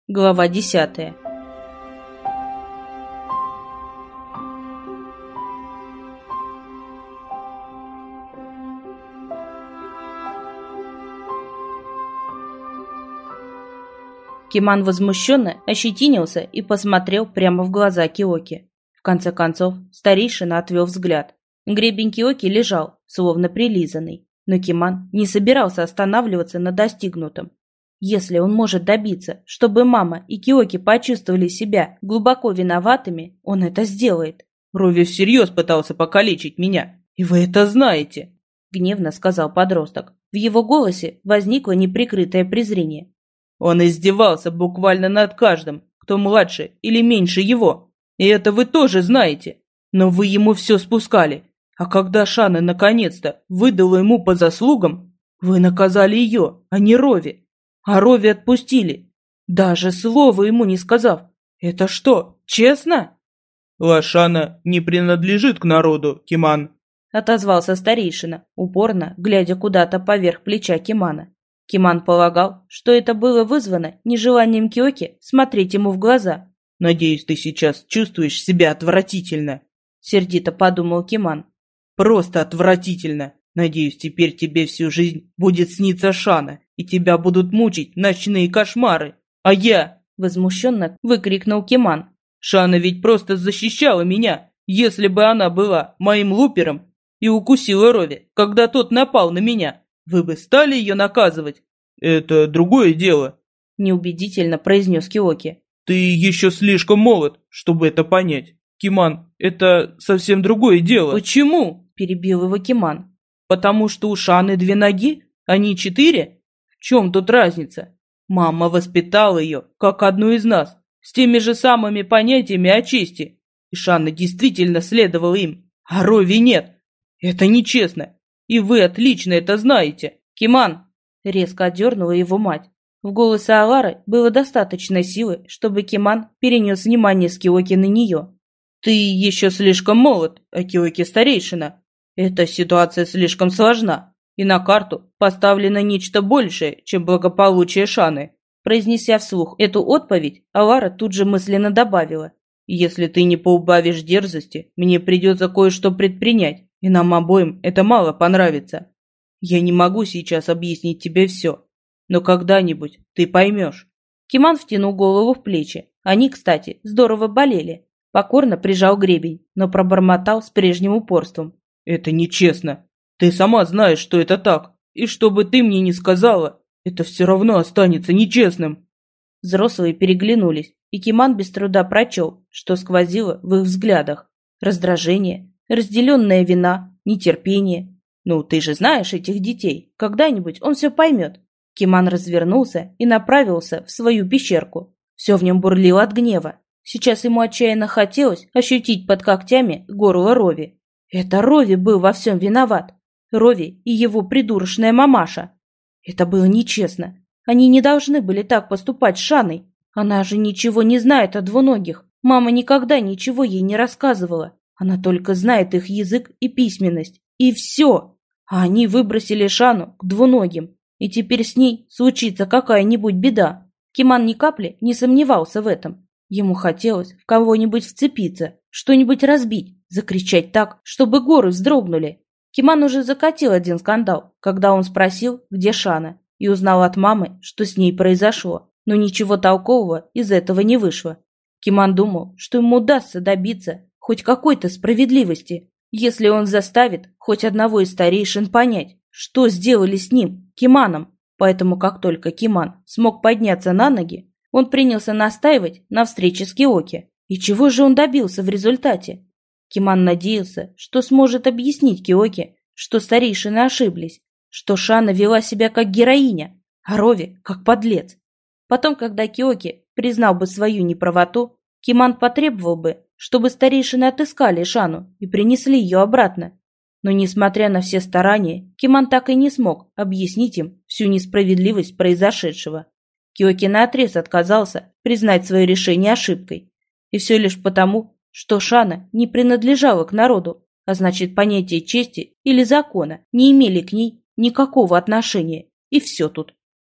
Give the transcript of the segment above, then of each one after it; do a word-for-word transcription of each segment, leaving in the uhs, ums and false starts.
Глава десятая. Киман возмущенно ощетинился и посмотрел прямо в глаза Киоки. В конце концов, старейшина отвел взгляд. Гребень Киоки лежал, словно прилизанный, но Киман не собирался останавливаться на достигнутом. Если он может добиться, чтобы мама и Киоки почувствовали себя глубоко виноватыми, он это сделает. «Рови всерьез пытался покалечить меня, и вы это знаете», — гневно сказал подросток. В его голосе возникло неприкрытое презрение. «Он издевался буквально над каждым, кто младше или меньше его, и это вы тоже знаете, но вы ему все спускали, а когда Шана наконец-то выдала ему по заслугам, вы наказали ее, а не Рови. А Рови отпустили, даже слова ему не сказав. Это что, честно?» «Лашана не принадлежит к народу, Киман», — отозвался старейшина, упорно глядя куда-то поверх плеча Кимана. Киман полагал, что это было вызвано нежеланием Киоки смотреть ему в глаза. «Надеюсь, ты сейчас чувствуешь себя отвратительно», — сердито подумал Киман. «Просто отвратительно. Надеюсь, теперь тебе всю жизнь будет сниться Шана, и тебя будут мучить ночные кошмары. А я...» — возмущенно выкрикнул Киман. «Шана ведь просто защищала меня, если бы она была моим лупером и укусила Рови, когда тот напал на меня. Вы бы стали ее наказывать?» «Это другое дело», — неубедительно произнес Киоки. «Ты еще слишком молод, чтобы это понять. Киман, это совсем другое дело». «Почему?» — перебил его Киман. «Потому что у Шаны две ноги, а не четыре? В чем тут разница? Мама воспитала ее, как одну из нас, с теми же самыми понятиями о чести. И Шана действительно следовала им, а Рови нет. Это нечестно, и вы отлично это знаете. Киман!» — резко отдернула его мать. В голосе Алары было достаточно силы, чтобы Киман перенес внимание с Киоки на нее. «Ты еще слишком молод, а Киоки старейшина. Эта ситуация слишком сложна, и на карту поставлено нечто большее, чем благополучие Шаны». Произнеся вслух эту отповедь, Алара тут же мысленно добавила: «Если ты не поубавишь дерзости, мне придется кое-что предпринять, и нам обоим это мало понравится. Я не могу сейчас объяснить тебе все, но когда-нибудь ты поймешь». Киман втянул голову в плечи. Они, кстати, здорово болели. Покорно прижал гребень, но пробормотал с прежним упорством: «Это нечестно. Ты сама знаешь, что это так. И что бы ты мне ни сказала, это все равно останется нечестным». Взрослые переглянулись, и Киман без труда прочел, что сквозило в их взглядах. Раздражение, разделенная вина, нетерпение. «Ну, ты же знаешь этих детей. Когда-нибудь он все поймет». Киман развернулся и направился в свою пещерку. Все в нем бурлило от гнева. Сейчас ему отчаянно хотелось ощутить под когтями горло Рови. Это Рови был во всем виноват. Рови и его придурочная мамаша. Это было нечестно. Они не должны были так поступать с Шаной. Она же ничего не знает о двуногих. Мама никогда ничего ей не рассказывала. Она только знает их язык и письменность. И все. А они выбросили Шану к двуногим. И теперь с ней случится какая-нибудь беда. Киман ни капли не сомневался в этом. Ему хотелось в кого-нибудь вцепиться, что-нибудь разбить, закричать так, чтобы горы вздрогнули. Киман уже закатил один скандал, когда он спросил, где Шана, и узнал от мамы, что с ней произошло, но ничего толкового из этого не вышло. Киман думал, что ему удастся добиться хоть какой-то справедливости, если он заставит хоть одного из старейшин понять, что сделали с ним, Киманом. Поэтому как только Киман смог подняться на ноги, он принялся настаивать на встрече с Киоки. И чего же он добился в результате? Киман надеялся, что сможет объяснить Киоки, что старейшины ошиблись, что Шана вела себя как героиня, а Рови как подлец. Потом, когда Киоки признал бы свою неправоту, Киман потребовал бы, чтобы старейшины отыскали Шану и принесли ее обратно. Но, несмотря на все старания, Киман так и не смог объяснить им всю несправедливость произошедшего. Киоки наотрез отказался признать свое решение ошибкой. И все лишь потому, что Шана не принадлежала к народу, а значит, понятия чести или закона не имели к ней никакого отношения. И все тут.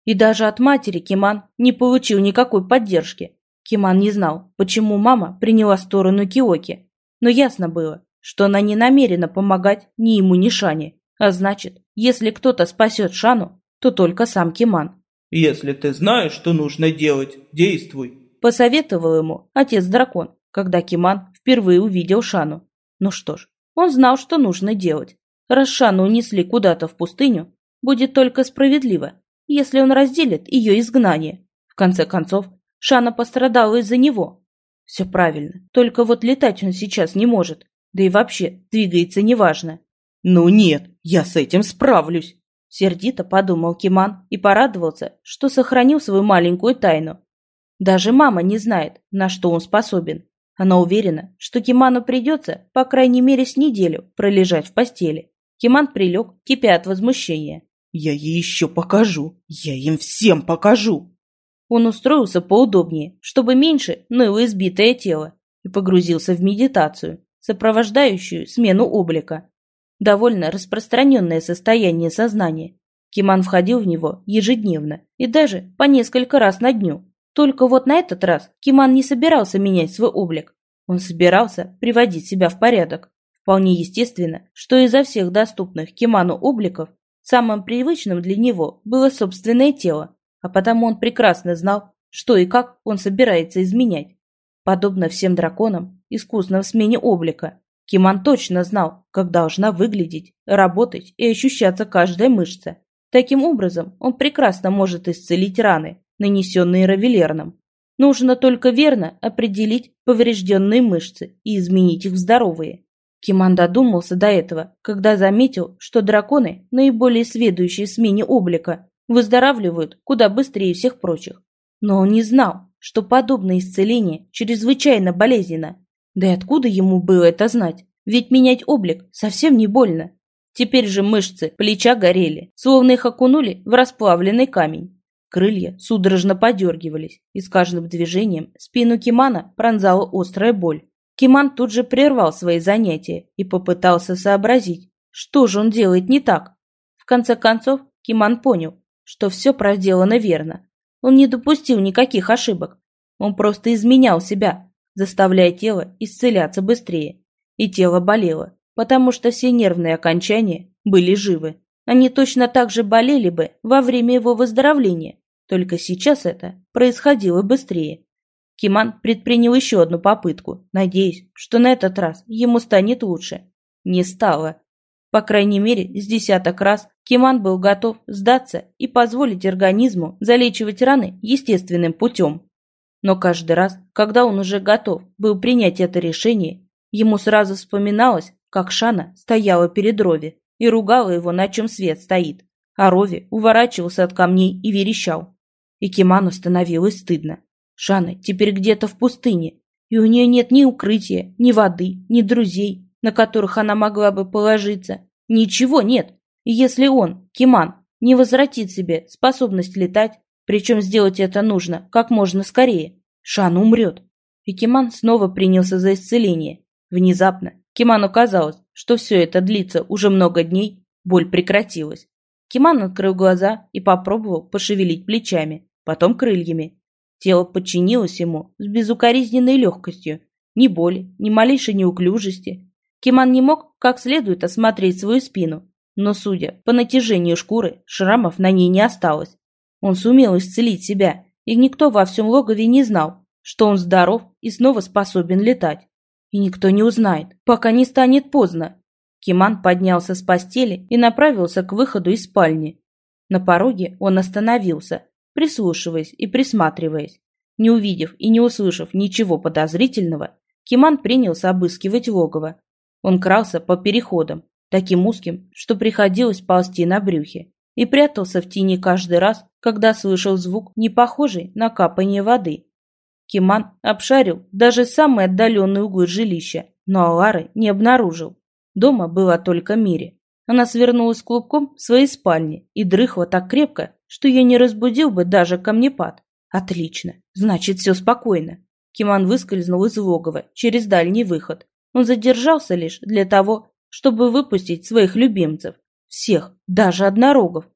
И даже от матери Киман не получил никакой поддержки. Киман не знал, почему мама приняла сторону Киоки, но ясно было, что она не намерена помогать ни ему, ни Шане. А значит, если кто-то спасет Шану, то только сам Киман. «Если ты знаешь, что нужно делать, действуй», – посоветовал ему отец-дракон, когда Киман впервые увидел Шану. Ну что ж, он знал, что нужно делать. Раз Шану унесли куда-то в пустыню, будет только справедливо, если он разделит ее изгнание. В конце концов, Шана пострадала из-за него. Все правильно, только вот летать он сейчас не может, да и вообще двигается неважно. «Ну нет, я с этим справлюсь», – сердито подумал Киман и порадовался, что сохранил свою маленькую тайну. Даже мама не знает, на что он способен. Она уверена, что Киману придется, по крайней мере, с неделю пролежать в постели. Киман прилег, кипя от возмущения. «Я ей еще покажу, я им всем покажу». Он устроился поудобнее, чтобы меньше ныло избитое тело, и погрузился в медитацию, сопровождающую смену облика. Довольно распространенное состояние сознания. Киман входил в него ежедневно и даже по несколько раз на дню. Только вот на этот раз Киман не собирался менять свой облик. Он собирался приводить себя в порядок. Вполне естественно, что изо всех доступных Киману обликов самым привычным для него было собственное тело, а потому он прекрасно знал, что и как он собирается изменять. Подобно всем драконам, искусным в смене облика, Киман точно знал, как должна выглядеть, работать и ощущаться каждая мышца. Таким образом, он прекрасно может исцелить раны, нанесенные Равелерном. Нужно только верно определить поврежденные мышцы и изменить их в здоровые. Киман додумался до этого, когда заметил, что драконы, наиболее сведущие в смене облика, выздоравливают куда быстрее всех прочих. Но он не знал, что подобное исцеление чрезвычайно болезненно. Да и откуда ему было это знать? Ведь менять облик совсем не больно. Теперь же мышцы плеча горели, словно их окунули в расплавленный камень. Крылья судорожно подергивались, и с каждым движением спину Кимана пронзала острая боль. Киман тут же прервал свои занятия и попытался сообразить, что же он делает не так. В конце концов, Киман понял, что все проделано верно. Он не допустил никаких ошибок. Он просто изменял себя, заставляя тело исцеляться быстрее. И тело болело, потому что все нервные окончания были живы. Они точно так же болели бы во время его выздоровления, только сейчас это происходило быстрее. Киман предпринял еще одну попытку, надеясь, что на этот раз ему станет лучше. Не стало. По крайней мере, с десяток раз Киман был готов сдаться и позволить организму залечивать раны естественным путем. Но каждый раз, когда он уже готов был принять это решение, ему сразу вспоминалось, как Шана стояла перед Рови и ругала его, на чем свет стоит, а Рови уворачивался от камней и верещал. И Киману становилось стыдно. Шана теперь где-то в пустыне, и у нее нет ни укрытия, ни воды, ни друзей, на которых она могла бы положиться. Ничего нет. И если он, Киман, не возвратит себе способность летать, причем сделать это нужно как можно скорее, Шана умрет. И Киман снова принялся за исцеление. Внезапно Киману казалось, что все это длится уже много дней, боль прекратилась. Киман открыл глаза и попробовал пошевелить плечами, потом крыльями. Тело подчинилось ему с безукоризненной легкостью. Ни боли, ни малейшей неуклюжести. Киман не мог как следует осмотреть свою спину, но, судя по натяжению шкуры, шрамов на ней не осталось. Он сумел исцелить себя, и никто во всем логове не знал, что он здоров и снова способен летать. И никто не узнает, пока не станет поздно. Киман поднялся с постели и направился к выходу из спальни. На пороге он остановился, прислушиваясь и присматриваясь. Не увидев и не услышав ничего подозрительного, Киман принялся обыскивать логово. Он крался по переходам, таким узким, что приходилось ползти на брюхе, и прятался в тени каждый раз, когда слышал звук, не похожий на капание воды. Киман обшарил даже самые отдаленные углы жилища, но Алары не обнаружил. Дома была только Мири. Она свернулась клубком в своей спальне и дрыхла так крепко, что ее не разбудил бы даже камнепад. Отлично, значит, все спокойно. Киман выскользнул из логова через дальний выход. Он задержался лишь для того, чтобы выпустить своих любимцев. Всех, даже однорогов.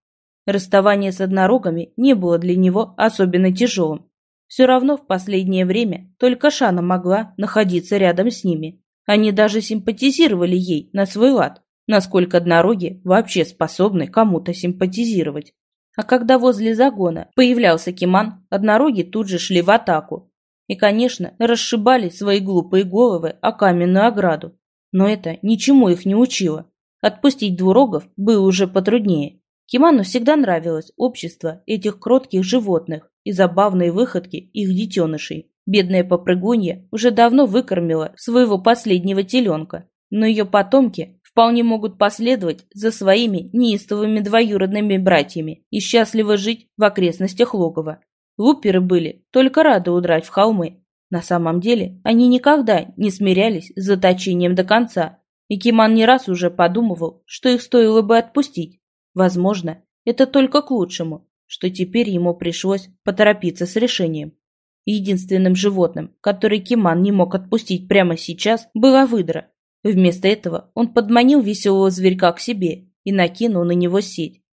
Расставание с однорогами не было для него особенно тяжелым. Все равно в последнее время только Шана могла находиться рядом с ними. Они даже симпатизировали ей на свой лад, насколько однороги вообще способны кому-то симпатизировать. А когда возле загона появлялся Киман, однороги тут же шли в атаку. И, конечно, расшибали свои глупые головы о каменную ограду. Но это ничему их не учило. Отпустить двурогов было уже потруднее. Киману всегда нравилось общество этих кротких животных и забавные выходки их детенышей. Бедная попрыгунья уже давно выкормила своего последнего теленка, но ее потомки вполне могут последовать за своими неистовыми двоюродными братьями и счастливо жить в окрестностях логова. Луперы были только рады удрать в холмы. На самом деле они никогда не смирялись с заточением до конца, и Киман не раз уже подумывал, что их стоило бы отпустить. Возможно, это только к лучшему, что теперь ему пришлось поторопиться с решением. Единственным животным, который Киман не мог отпустить прямо сейчас, была выдра. Вместо этого он подманил веселого зверька к себе и накинул на него сеть.